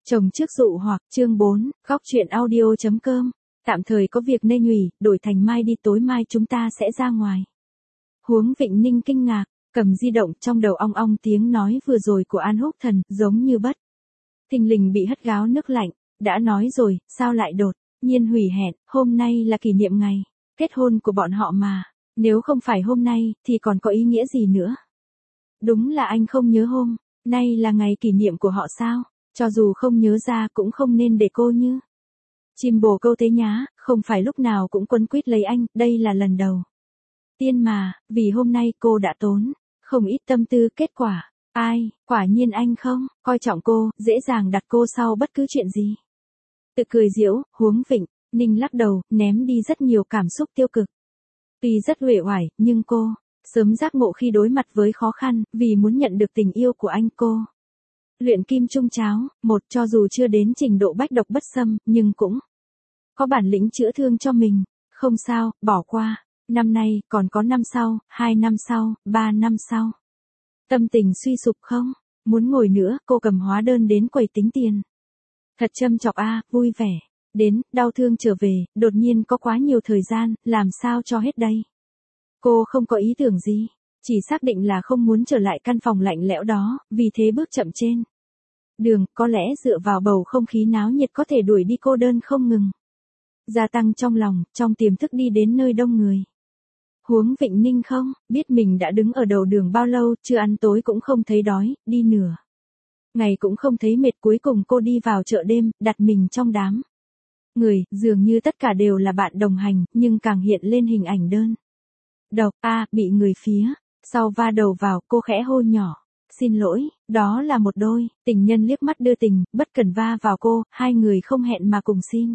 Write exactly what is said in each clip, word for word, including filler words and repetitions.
Chồng trước dụ hoặc, chương bốn, góc chuyện audio.com, tạm thời có việc nên nhủy, đổi thành mai đi, tối mai chúng ta sẽ ra ngoài. Huống Vịnh Ninh kinh ngạc, cầm di động, trong đầu ong ong tiếng nói vừa rồi của An Húc Thần, giống như bất. Thình lình bị hất gáo nước lạnh, đã nói rồi, sao lại đột nhiên hủy hẹn, hôm nay là kỷ niệm ngày kết hôn của bọn họ mà, nếu không phải hôm nay, thì còn có ý nghĩa gì nữa. Đúng là anh không nhớ hôm nay là ngày kỷ niệm của họ sao? Cho dù không nhớ ra cũng không nên để cô như chim bồ câu tế nhá, không phải lúc nào cũng quấn quýt lấy anh, đây là lần đầu tiên mà, vì hôm nay cô đã tốn không ít tâm tư, kết quả, ai, quả nhiên anh không coi trọng cô, dễ dàng đặt cô sau bất cứ chuyện gì. Tự cười giễu, Huống Vịnh Ninh lắc đầu, ném đi rất nhiều cảm xúc tiêu cực. Tuy rất uể oải, nhưng cô sớm giác ngộ khi đối mặt với khó khăn, vì muốn nhận được tình yêu của anh cô luyện kim trung cháo, một, cho dù chưa đến trình độ bách độc bất xâm, nhưng cũng có bản lĩnh chữa thương cho mình. Không sao, bỏ qua. Năm nay, còn có năm sau, hai năm sau, ba năm sau. Tâm tình suy sụp không? Muốn ngồi nữa, cô cầm hóa đơn đến quầy tính tiền. Thật châm chọc a, vui vẻ. Đến, đau thương trở về, đột nhiên có quá nhiều thời gian, làm sao cho hết đây? Cô không có ý tưởng gì. Chỉ xác định là không muốn trở lại căn phòng lạnh lẽo đó, vì thế bước chậm trên đường, có lẽ dựa vào bầu không khí náo nhiệt có thể đuổi đi cô đơn không ngừng gia tăng trong lòng, trong tiềm thức đi đến nơi đông người. Huống Vịnh Ninh không biết mình đã đứng ở đầu đường bao lâu, chưa ăn tối cũng không thấy đói, đi nửa ngày cũng không thấy mệt, cuối cùng cô đi vào chợ đêm, đặt mình trong đám người, dường như tất cả đều là bạn đồng hành, nhưng càng hiện lên hình ảnh đơn độc, a, bị người phía sau va đầu vào, cô khẽ hô nhỏ, xin lỗi, đó là một đôi tình nhân liếc mắt đưa tình, bất cần va vào cô, hai người không hẹn mà cùng xin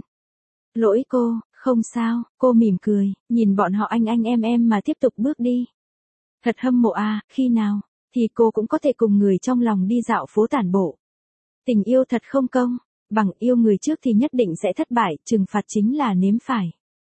lỗi cô, không sao, cô mỉm cười, nhìn bọn họ anh anh em em mà tiếp tục bước đi. Thật hâm mộ a, khi nào thì cô cũng có thể cùng người trong lòng đi dạo phố tản bộ. Tình yêu thật không công, bằng yêu người trước thì nhất định sẽ thất bại, trừng phạt chính là nếm phải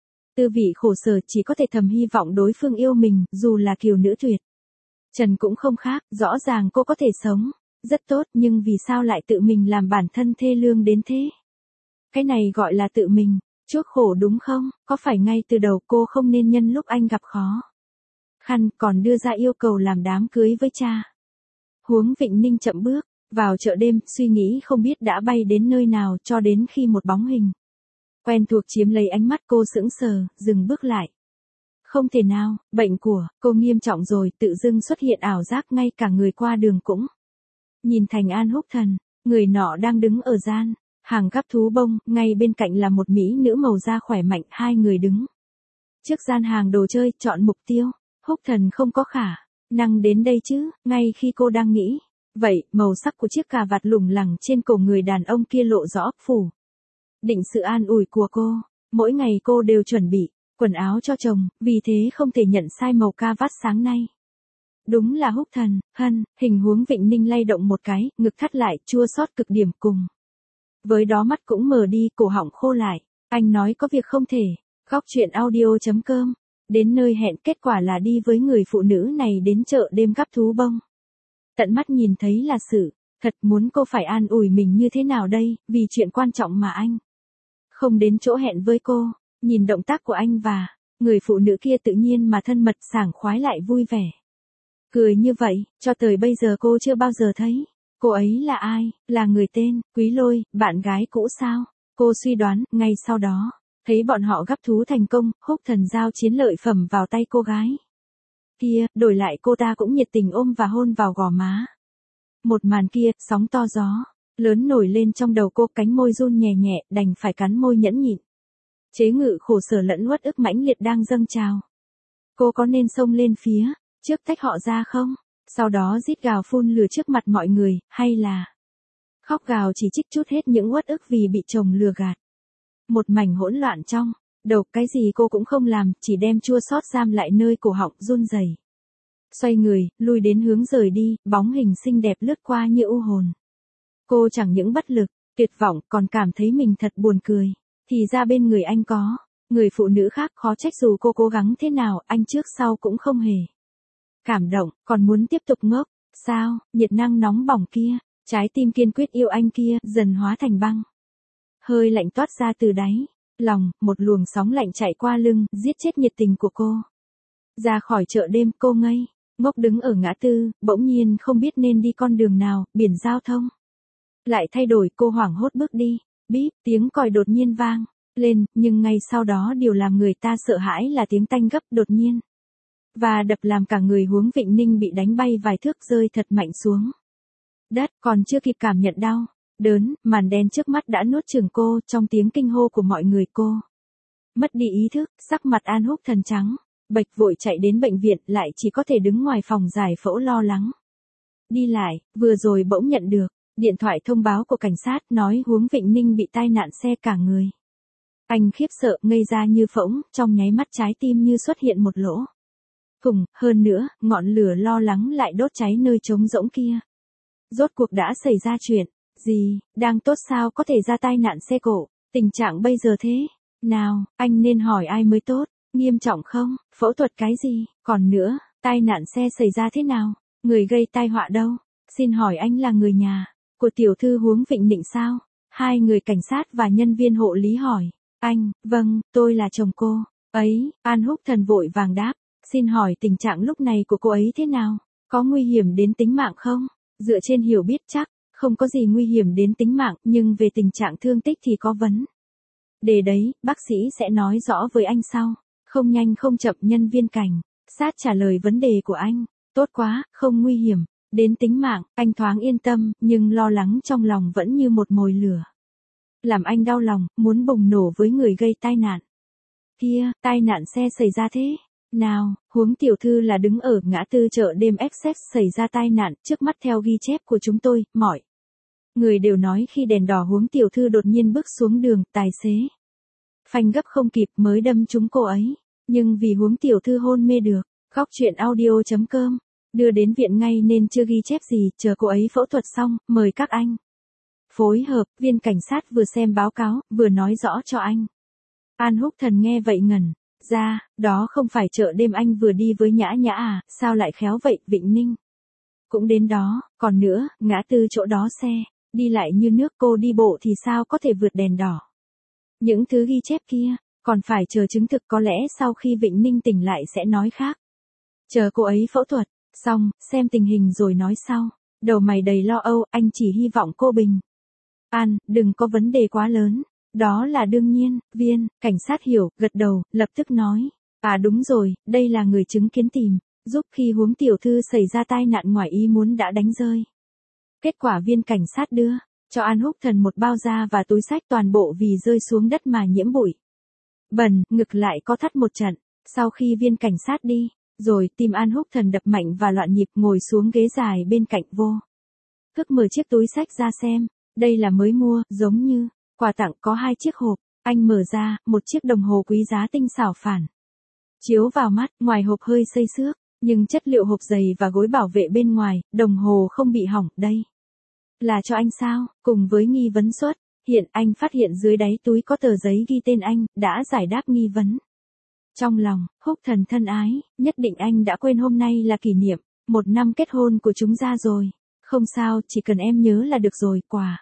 tư vị khổ sở, chỉ có thể thầm hy vọng đối phương yêu mình, dù là kiều nữ tuyệt trần cũng không khác, rõ ràng cô có thể sống rất tốt, nhưng vì sao lại tự mình làm bản thân thê lương đến thế? Cái này gọi là tự mình chuốc khổ đúng không? Có phải ngay từ đầu cô không nên nhân lúc anh gặp khó khăn còn đưa ra yêu cầu làm đám cưới với cha? Huống Vịnh Ninh chậm bước vào chợ đêm, suy nghĩ không biết đã bay đến nơi nào, cho đến khi một bóng hình quen thuộc chiếm lấy ánh mắt cô, sững sờ, dừng bước lại. Không thể nào, bệnh của cô nghiêm trọng rồi, tự dưng xuất hiện ảo giác, ngay cả người qua đường cũng nhìn thành An Húc Thần. Người nọ đang đứng ở gian hàng gắp thú bông, ngay bên cạnh là một mỹ nữ màu da khỏe mạnh, hai người đứng trước gian hàng đồ chơi, chọn mục tiêu. Húc Thần không có khả năng đến đây chứ, ngay khi cô đang nghĩ vậy, màu sắc của chiếc cà vạt lủng lẳng trên cổ người đàn ông kia lộ rõ phủ định sự an ủi của cô. Mỗi ngày cô đều chuẩn bị quần áo cho chồng, vì thế không thể nhận sai màu ca vát sáng nay. Đúng là Húc Thần, hân, hình Huống Vịnh Ninh lay động một cái, ngực thắt lại, chua xót cực điểm, cùng với đó mắt cũng mờ đi, cổ họng khô lại. Anh nói có việc không thể. Góc chuyện audio.com. Đến nơi hẹn, kết quả là đi với người phụ nữ này đến chợ đêm gắp thú bông. Tận mắt nhìn thấy là sự thật, muốn cô phải an ủi mình như thế nào đây, vì chuyện quan trọng mà anh không đến chỗ hẹn với cô. Nhìn động tác của anh và người phụ nữ kia, tự nhiên mà thân mật, sảng khoái lại vui vẻ. Cười như vậy, cho tới bây giờ cô chưa bao giờ thấy. Cô ấy là ai? Là người tên Quý Lôi, bạn gái cũ sao? Cô suy đoán. Ngay sau đó, thấy bọn họ gắp thú thành công, Húc Thần giao chiến lợi phẩm vào tay cô gái kia, đổi lại cô ta cũng nhiệt tình ôm và hôn vào gò má. Một màn kia, sóng to gió lớn nổi lên trong đầu cô, cánh môi run nhẹ nhẹ, đành phải cắn môi nhẫn nhịn. Chế ngự khổ sở lẫn uất ức mãnh liệt đang dâng trào. Cô có nên xông lên phía trước tách họ ra không? Sau đó rít gào phun lửa trước mặt mọi người, hay là khóc gào chỉ trích chút hết những uất ức vì bị chồng lừa gạt? Một mảnh hỗn loạn trong đầu, cái gì cô cũng không làm, chỉ đem chua xót giam lại nơi cổ họng run rẩy. Xoay người, lui đến hướng rời đi, bóng hình xinh đẹp lướt qua như u hồn. Cô chẳng những bất lực, tuyệt vọng, còn cảm thấy mình thật buồn cười. Thì ra bên người anh có người phụ nữ khác, khó trách dù cô cố gắng thế nào, anh trước sau cũng không hề cảm động, còn muốn tiếp tục ngốc. Sao, nhiệt năng nóng bỏng kia, Trái tim kiên quyết yêu anh kia, dần hóa thành băng. Hơi lạnh toát ra từ đáy lòng, một luồng sóng lạnh chạy qua lưng, giết chết nhiệt tình của cô. Ra khỏi chợ đêm, cô ngây ngốc đứng ở ngã tư, bỗng nhiên không biết nên đi con đường nào, biển giao thông lại thay đổi, cô hoảng hốt bước đi. Bíp, tiếng còi đột nhiên vang lên, nhưng ngay sau đó điều làm người ta sợ hãi là tiếng tanh gấp đột nhiên và đập làm cả người Huống Vịnh Ninh bị đánh bay vài thước, rơi thật mạnh xuống đất. Còn chưa kịp cảm nhận đau đớn, màn đen trước mắt đã nuốt chửng cô. Trong tiếng kinh hô của mọi người, cô mất đi ý thức, sắc mặt An Húc Thần trắng bệch, vội chạy đến bệnh viện, lại chỉ có thể đứng ngoài phòng giải phẫu lo lắng đi lại. Vừa rồi bỗng nhận được điện thoại thông báo của cảnh sát, nói Huống Vịnh Ninh bị tai nạn xe, cả người anh khiếp sợ ngây ra như phỗng, trong nháy mắt trái tim như xuất hiện một lỗ thủng, hơn nữa, ngọn lửa lo lắng lại đốt cháy nơi trống rỗng kia. Rốt cuộc đã xảy ra chuyện gì? Đang tốt sao có thể ra tai nạn xe cộ? Tình trạng bây giờ thế nào? Anh nên hỏi ai mới tốt? Nghiêm trọng không? Phẫu thuật cái gì? Còn nữa, tai nạn xe xảy ra thế nào? Người gây tai họa đâu? Xin hỏi anh là người nhà của tiểu thư Huống Vịnh Ninh sao? Hai người cảnh sát và nhân viên hộ lý hỏi. Anh, vâng, tôi là chồng cô ấy. An Húc Thần vội vàng đáp. Xin hỏi tình trạng lúc này của cô ấy thế nào? Có nguy hiểm đến tính mạng không? Dựa trên hiểu biết chắc, không có gì nguy hiểm đến tính mạng, nhưng về tình trạng thương tích thì có vấn đề đấy, bác sĩ sẽ nói rõ với anh sau. Không nhanh không chậm, nhân viên cảnh sát trả lời vấn đề của anh. Tốt quá, không nguy hiểm đến tính mạng, anh thoáng yên tâm, nhưng lo lắng trong lòng vẫn như một mồi lửa làm anh đau lòng, muốn bùng nổ với người gây tai nạn kia. Tai nạn xe xảy ra thế nào? Huống tiểu thư là đứng ở ngã tư chợ đêm Essex xảy ra tai nạn. Trước mắt theo ghi chép của chúng tôi, mọi người đều nói khi đèn đỏ Huống tiểu thư đột nhiên bước xuống đường, tài xế phanh gấp không kịp mới đâm trúng cô ấy. Nhưng vì Huống tiểu thư hôn mê được, Góc Chuyện Audio chấm com đưa đến viện ngay nên chưa ghi chép gì. Chờ cô ấy phẫu thuật xong, mời các anh phối hợp. Viên cảnh sát vừa xem báo cáo, vừa nói rõ cho anh. An Húc Thần nghe vậy ngẩn ra, đó không phải chợ đêm anh vừa đi với Nhã Nhã à? Sao lại khéo vậy? Vịnh Ninh cũng đến đó. Còn nữa, ngã tư chỗ đó xe đi lại như nước, cô đi bộ thì sao có thể vượt đèn đỏ? Những thứ ghi chép kia còn phải chờ chứng thực, có lẽ sau khi Vịnh Ninh tỉnh lại sẽ nói khác. Chờ cô ấy phẫu thuật xong, xem tình hình rồi nói sau. Đầu mày đầy lo âu, anh chỉ hy vọng cô bình an, đừng có vấn đề quá lớn. Đó là đương nhiên. Viên cảnh sát hiểu, gật đầu, lập tức nói. À đúng rồi, đây là người chứng kiến tìm giúp khi Huống tiểu thư xảy ra tai nạn ngoài ý muốn đã đánh rơi. Kết quả viên cảnh sát đưa cho An Húc Thần một bao da và túi xách, toàn bộ vì rơi xuống đất mà nhiễm bụi bẩn, ngực lại có thắt một trận. Sau khi viên cảnh sát đi rồi, tim An Húc Thần đập mạnh và loạn nhịp, ngồi xuống ghế dài bên cạnh, vô thức mở chiếc túi xách ra xem. Đây là mới mua, giống như quà tặng, có hai chiếc hộp. Anh mở ra, một chiếc đồng hồ quý giá tinh xảo phản chiếu vào mắt, ngoài hộp hơi xây xước, nhưng chất liệu hộp dày và gối bảo vệ bên ngoài, đồng hồ không bị hỏng. Đây là cho anh sao? Cùng với nghi vấn xuất hiện, anh phát hiện dưới đáy túi có tờ giấy ghi tên anh, đã giải đáp nghi vấn trong lòng. Húc Thần thân ái, nhất định anh đã quên hôm nay là kỷ niệm một năm kết hôn của chúng ta rồi. Không sao, chỉ cần em nhớ là được rồi. Quà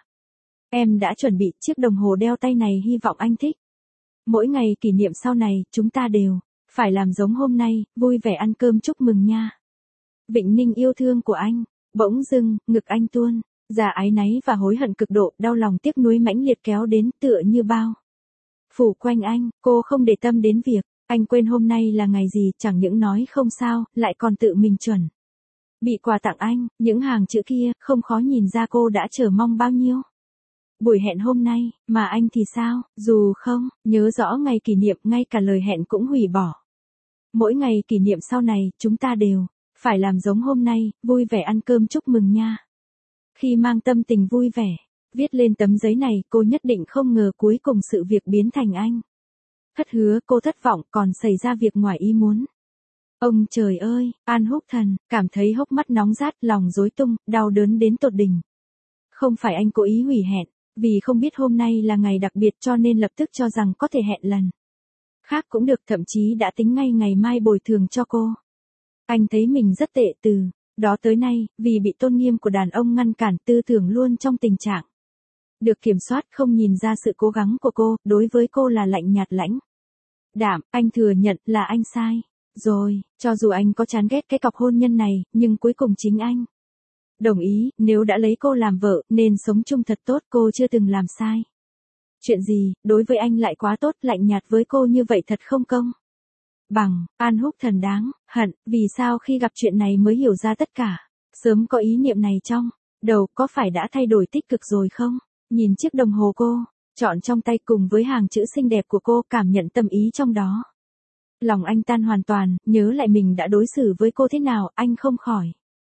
em đã chuẩn bị, chiếc đồng hồ đeo tay này, hy vọng anh thích. Mỗi ngày kỷ niệm sau này, chúng ta đều phải làm giống hôm nay, vui vẻ ăn cơm chúc mừng nha. Vịnh Ninh yêu thương của anh. Bỗng dưng, ngực anh tuôn ra áy náy và hối hận cực độ, đau lòng tiếc nuối mãnh liệt kéo đến, tựa như bao phủ quanh anh. Cô không để tâm đến việc anh quên hôm nay là ngày gì, chẳng những nói không sao, lại còn tự mình chuẩn bị quà tặng anh. Những hàng chữ kia, không khó nhìn ra cô đã chờ mong bao nhiêu buổi hẹn hôm nay. Mà anh thì sao? Dù không nhớ rõ ngày kỷ niệm, ngay cả lời hẹn cũng hủy bỏ. Mỗi ngày kỷ niệm sau này, chúng ta đều phải làm giống hôm nay, vui vẻ ăn cơm chúc mừng nha. Khi mang tâm tình vui vẻ viết lên tấm giấy này, cô nhất định không ngờ cuối cùng sự việc biến thành anh thất hứa. Cô thất vọng, còn xảy ra việc ngoài ý muốn. Ông trời ơi! An Húc Thần cảm thấy hốc mắt nóng rát, lòng rối tung, đau đớn đến tột đỉnh. Không phải anh cố ý hủy hẹn, vì không biết hôm nay là ngày đặc biệt cho nên lập tức cho rằng có thể hẹn lần khác cũng được, thậm chí đã tính ngay ngày mai bồi thường cho cô. Anh thấy mình rất tệ từ Đó tới nay, vì bị tôn nghiêm của đàn ông ngăn cản, tư tưởng luôn trong tình trạng được kiểm soát, không nhìn ra sự cố gắng của cô, đối với cô là lạnh nhạt lãnh đạm. Anh thừa nhận là anh sai. Rồi, cho dù anh có chán ghét cái cọc hôn nhân này, nhưng cuối cùng chính anh đồng ý, nếu đã lấy cô làm vợ, nên sống chung thật tốt, cô chưa từng làm sai chuyện gì, đối với anh lại quá tốt, lạnh nhạt với cô như vậy thật không công bằng. An Húc Thần đáng hận, vì sao khi gặp chuyện này mới hiểu ra tất cả, sớm có ý niệm này trong đầu, có phải đã thay đổi tích cực rồi không? Nhìn chiếc đồng hồ cô chọn trong tay cùng với hàng chữ xinh đẹp của cô, cảm nhận tâm ý trong đó. Lòng anh tan hoàn toàn, nhớ lại mình đã đối xử với cô thế nào, anh không khỏi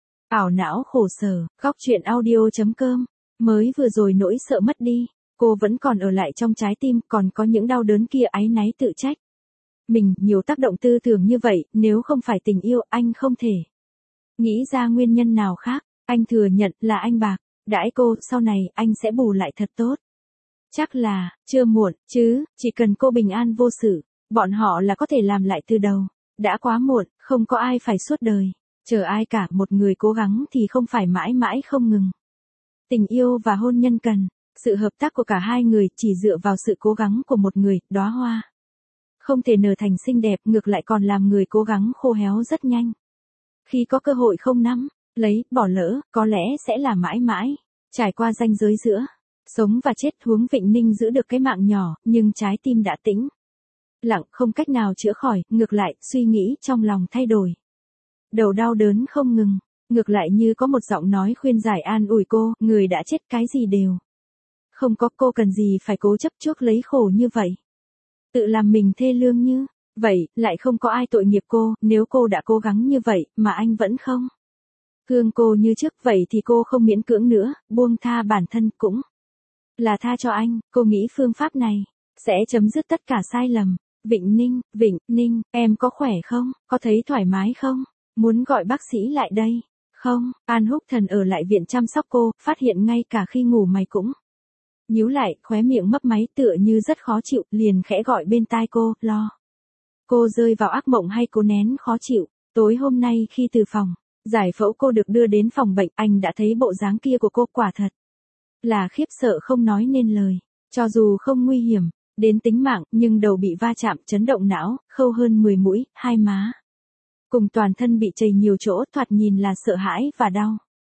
ảo não khổ sở. Góc truyện audio.com. Mới vừa rồi nỗi sợ mất đi, cô vẫn còn ở lại trong trái tim, còn có những đau đớn kia, áy náy tự trách mình, nhiều tác động tư tưởng như vậy, nếu không phải tình yêu, anh không thể nghĩ ra nguyên nhân nào khác. Anh thừa nhận là anh bạc đãi cô, sau này anh sẽ bù lại thật tốt. Chắc là chưa muộn chứ, chỉ cần cô bình an vô sự, bọn họ là có thể làm lại từ đầu. Đã quá muộn, không có ai phải suốt đời chờ ai cả, một người cố gắng thì không phải mãi mãi không ngừng. Tình yêu và hôn nhân cần sự hợp tác của cả hai người, chỉ dựa vào sự cố gắng của một người, đóa hoa không thể nở thành xinh đẹp, ngược lại còn làm người cố gắng khô héo rất nhanh. Khi có cơ hội không nắm lấy, bỏ lỡ, có lẽ sẽ là mãi mãi trải qua ranh giới giữa sống và chết. Huống Vịnh Ninh giữ được cái mạng nhỏ, nhưng trái tim đã tĩnh lặng, không cách nào chữa khỏi, ngược lại, suy nghĩ trong lòng thay đổi. Đầu đau đớn không ngừng, ngược lại như có một giọng nói khuyên giải an ủi cô, người đã chết cái gì đều không có, cô cần gì phải cố chấp chuốc lấy khổ như vậy. Tự làm mình thê lương như vậy, lại không có ai tội nghiệp cô, nếu cô đã cố gắng như vậy, mà anh vẫn không thương cô như trước, vậy thì cô không miễn cưỡng nữa, buông tha bản thân cũng là tha cho anh. Cô nghĩ phương pháp này sẽ chấm dứt tất cả sai lầm. Vịnh Ninh, Vịnh Ninh, em có khỏe không? Có thấy thoải mái không? Muốn gọi bác sĩ lại đây? Không, An Húc Thần ở lại viện chăm sóc cô, phát hiện ngay cả khi ngủ mày cũng nhíu lại, khóe miệng mấp máy, tựa như rất khó chịu, liền khẽ gọi bên tai cô, lo cô rơi vào ác mộng hay cô nén khó chịu. Tối hôm nay khi từ phòng giải phẫu cô được đưa đến phòng bệnh, anh đã thấy bộ dáng kia của cô, quả thật là khiếp sợ không nói nên lời. Cho dù không nguy hiểm đến tính mạng, nhưng đầu bị va chạm, chấn động não, khâu hơn mười mũi, hai má cùng toàn thân bị chảy nhiều chỗ, thoạt nhìn là sợ hãi và đau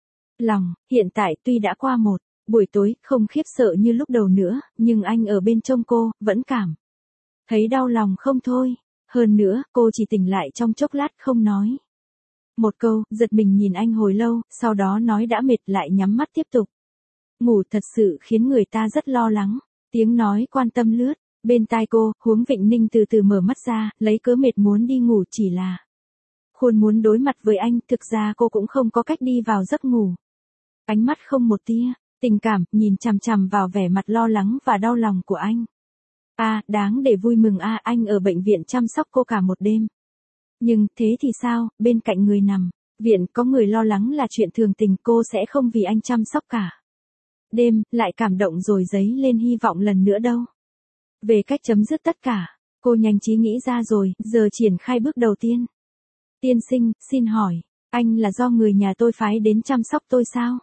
lòng. Hiện tại tuy đã qua một buổi tối, không khiếp sợ như lúc đầu nữa, nhưng anh ở bên trông cô, vẫn cảm thấy đau lòng không thôi. Hơn nữa, cô chỉ tỉnh lại trong chốc lát, không nói một câu, giật mình nhìn anh hồi lâu, sau đó nói đã mệt, lại nhắm mắt tiếp tục ngủ. Thật sự khiến người ta rất lo lắng. Tiếng nói quan tâm lướt bên tai cô, Huống Vịnh Ninh từ từ mở mắt ra, lấy cớ mệt muốn đi ngủ, chỉ là khuôn muốn đối mặt với anh. Thực ra cô cũng không có cách đi vào giấc ngủ. Ánh mắt không một tia tình cảm, nhìn chằm chằm vào vẻ mặt lo lắng và đau lòng của anh. A, à, đáng để vui mừng a, à, anh ở bệnh viện chăm sóc cô cả một đêm. Nhưng, thế thì sao, bên cạnh người nằm viện có người lo lắng là chuyện thường tình, cô sẽ không vì anh chăm sóc cả đêm, lại cảm động rồi dấy lên hy vọng lần nữa đâu. Về cách chấm dứt tất cả, cô nhanh trí nghĩ ra rồi, giờ triển khai bước đầu tiên. Tiên sinh, xin hỏi, anh là do người nhà tôi phái đến chăm sóc tôi sao?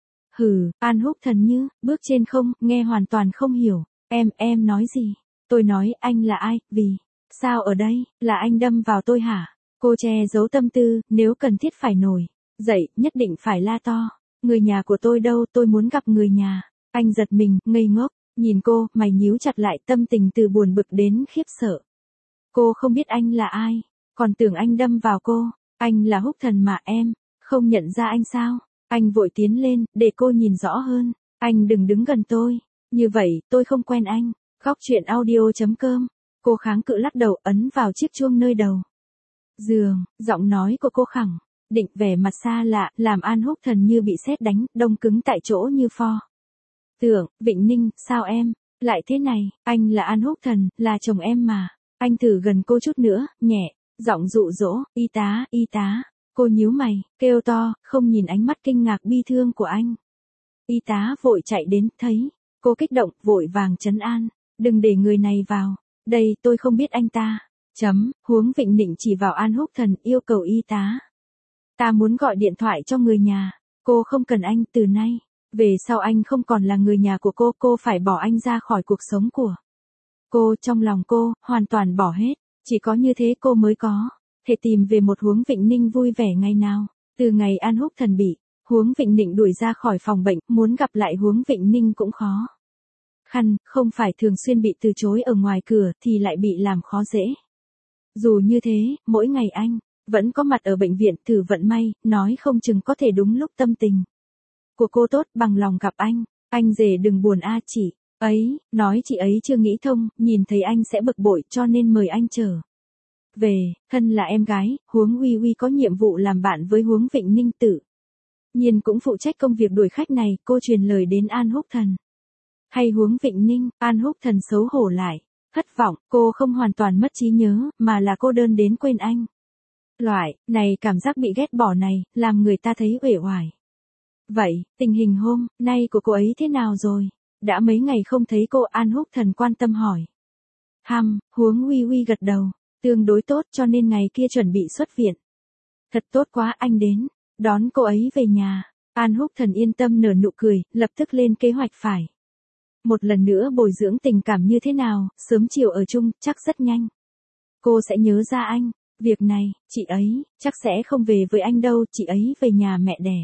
Hừ, An Húc Thần như bước trên không, nghe hoàn toàn không hiểu. Em, em nói gì? Tôi nói anh là ai, vì sao ở đây, là anh đâm vào tôi hả? Cô che giấu tâm tư, nếu cần thiết phải nổi dậy, nhất định phải la to. Người nhà của tôi đâu, tôi muốn gặp người nhà. Anh giật mình, ngây ngốc, nhìn cô, mày nhíu chặt lại, tâm tình từ buồn bực đến khiếp sợ. Cô không biết anh là ai, còn tưởng anh đâm vào cô. Anh là Húc Thần mà em, không nhận ra anh sao? Anh vội tiến lên, để cô nhìn rõ hơn. Anh đừng đứng gần tôi. Như vậy, tôi không quen anh. Góc truyện audio.com. Cô kháng cự lắc đầu, ấn vào chiếc chuông nơi đầu giường. Giọng nói của cô khẳng định, vẻ mặt xa lạ, làm An Húc Thần như bị sét đánh, đông cứng tại chỗ như pho tượng. Vịnh Ninh, sao em lại thế này? Anh là An Húc Thần, là chồng em mà. Anh thử gần cô chút nữa, nhẹ giọng dụ dỗ. Y tá, y tá. Cô nhíu mày, kêu to, không nhìn ánh mắt kinh ngạc bi thương của anh. Y tá vội chạy đến, thấy cô kích động, vội vàng trấn an. Đừng để người này vào đây, tôi không biết anh ta. Chấm. Huống Vịnh Nịnh chỉ vào An Húc Thần, yêu cầu y tá Ta muốn gọi điện thoại cho người nhà, cô không cần anh, từ nay về sau anh không còn là người nhà của cô, cô phải bỏ anh ra khỏi cuộc sống của cô, trong lòng cô, hoàn toàn bỏ hết, chỉ có như thế cô mới có thể tìm về một Huống Vịnh Ninh vui vẻ ngày nào. Từ ngày An Húc Thần bị Huống Vịnh Ninh đuổi ra khỏi phòng bệnh, muốn gặp lại Huống Vịnh Ninh cũng khó khăn, không phải thường xuyên bị từ chối ở ngoài cửa thì lại bị làm khó dễ. Dù như thế, mỗi ngày anh vẫn có mặt ở bệnh viện, thử vận may, nói không chừng có thể đúng lúc tâm tình của cô tốt, bằng lòng gặp anh. Anh rể đừng buồn a, chị ấy nói chị ấy chưa nghĩ thông, nhìn thấy anh sẽ bực bội cho nên mời anh trở về. Thân là em gái, Huống Uy Uy có nhiệm vụ làm bạn với Huống Vịnh Ninh, tự nhiên cũng phụ trách công việc đuổi khách này. Cô truyền lời đến An Húc Thần hay Huống Vịnh Ninh. An Húc Thần xấu hổ lại thất vọng, cô không hoàn toàn mất trí nhớ, mà là cô đơn đến quên anh. Loại này cảm giác bị ghét bỏ này, làm người ta thấy uể oải. Vậy, tình hình hôm nay của cô ấy thế nào rồi? Đã mấy ngày không thấy cô, An Húc Thần quan tâm hỏi. Hăm, Huống Uy Uy gật đầu, tương đối tốt, cho nên ngày kia chuẩn bị xuất viện. Thật tốt quá, anh đến đón cô ấy về nhà. An Húc Thần yên tâm nở nụ cười, lập tức lên kế hoạch phải một lần nữa bồi dưỡng tình cảm như thế nào, sớm chiều ở chung, chắc rất nhanh cô sẽ nhớ ra anh. Việc này, chị ấy chắc sẽ không về với anh đâu, chị ấy về nhà mẹ đẻ.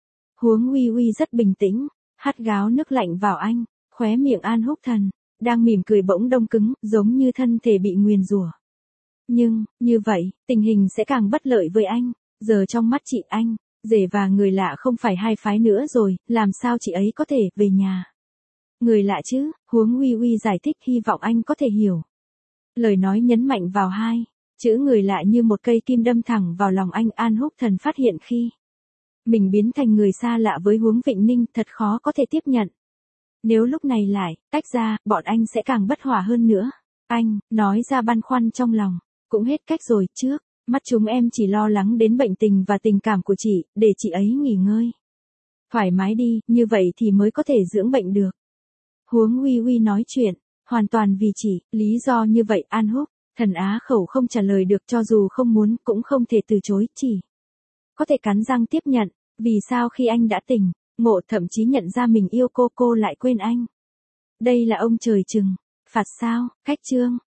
Huống Uy Uy rất bình tĩnh, hắt gáo nước lạnh vào anh, khóe miệng An Húc Thần đang mỉm cười bỗng đông cứng, giống như thân thể bị nguyền rủa. Nhưng, như vậy, tình hình sẽ càng bất lợi với anh. Giờ trong mắt chị, anh rể và người lạ không phải hai phái nữa rồi, làm sao chị ấy có thể về nhà người lạ chứ? Huống Uy Uy giải thích, hy vọng anh có thể hiểu. Lời nói nhấn mạnh vào hai chữ người lạ như một cây kim đâm thẳng vào lòng anh. An Húc Thần phát hiện khi mình biến thành người xa lạ với Huống Vịnh Ninh, thật khó có thể tiếp nhận. Nếu lúc này lại tách ra, bọn anh sẽ càng bất hòa hơn nữa. Anh nói ra băn khoăn trong lòng. Cũng hết cách rồi, trước mắt chúng em chỉ lo lắng đến bệnh tình và tình cảm của chị, để chị ấy nghỉ ngơi thoải mái đi, như vậy thì mới có thể dưỡng bệnh được. Huống Uy Uy nói chuyện hoàn toàn vì chị, lý do như vậy An Húc Thần á khẩu không trả lời được, cho dù không muốn cũng không thể từ chối, chỉ có thể cắn răng tiếp nhận. Vì sao khi anh đã tỉnh ngộ, thậm chí nhận ra mình yêu cô, cô lại quên anh? Đây là ông trời trừng phạt sao? Cách chương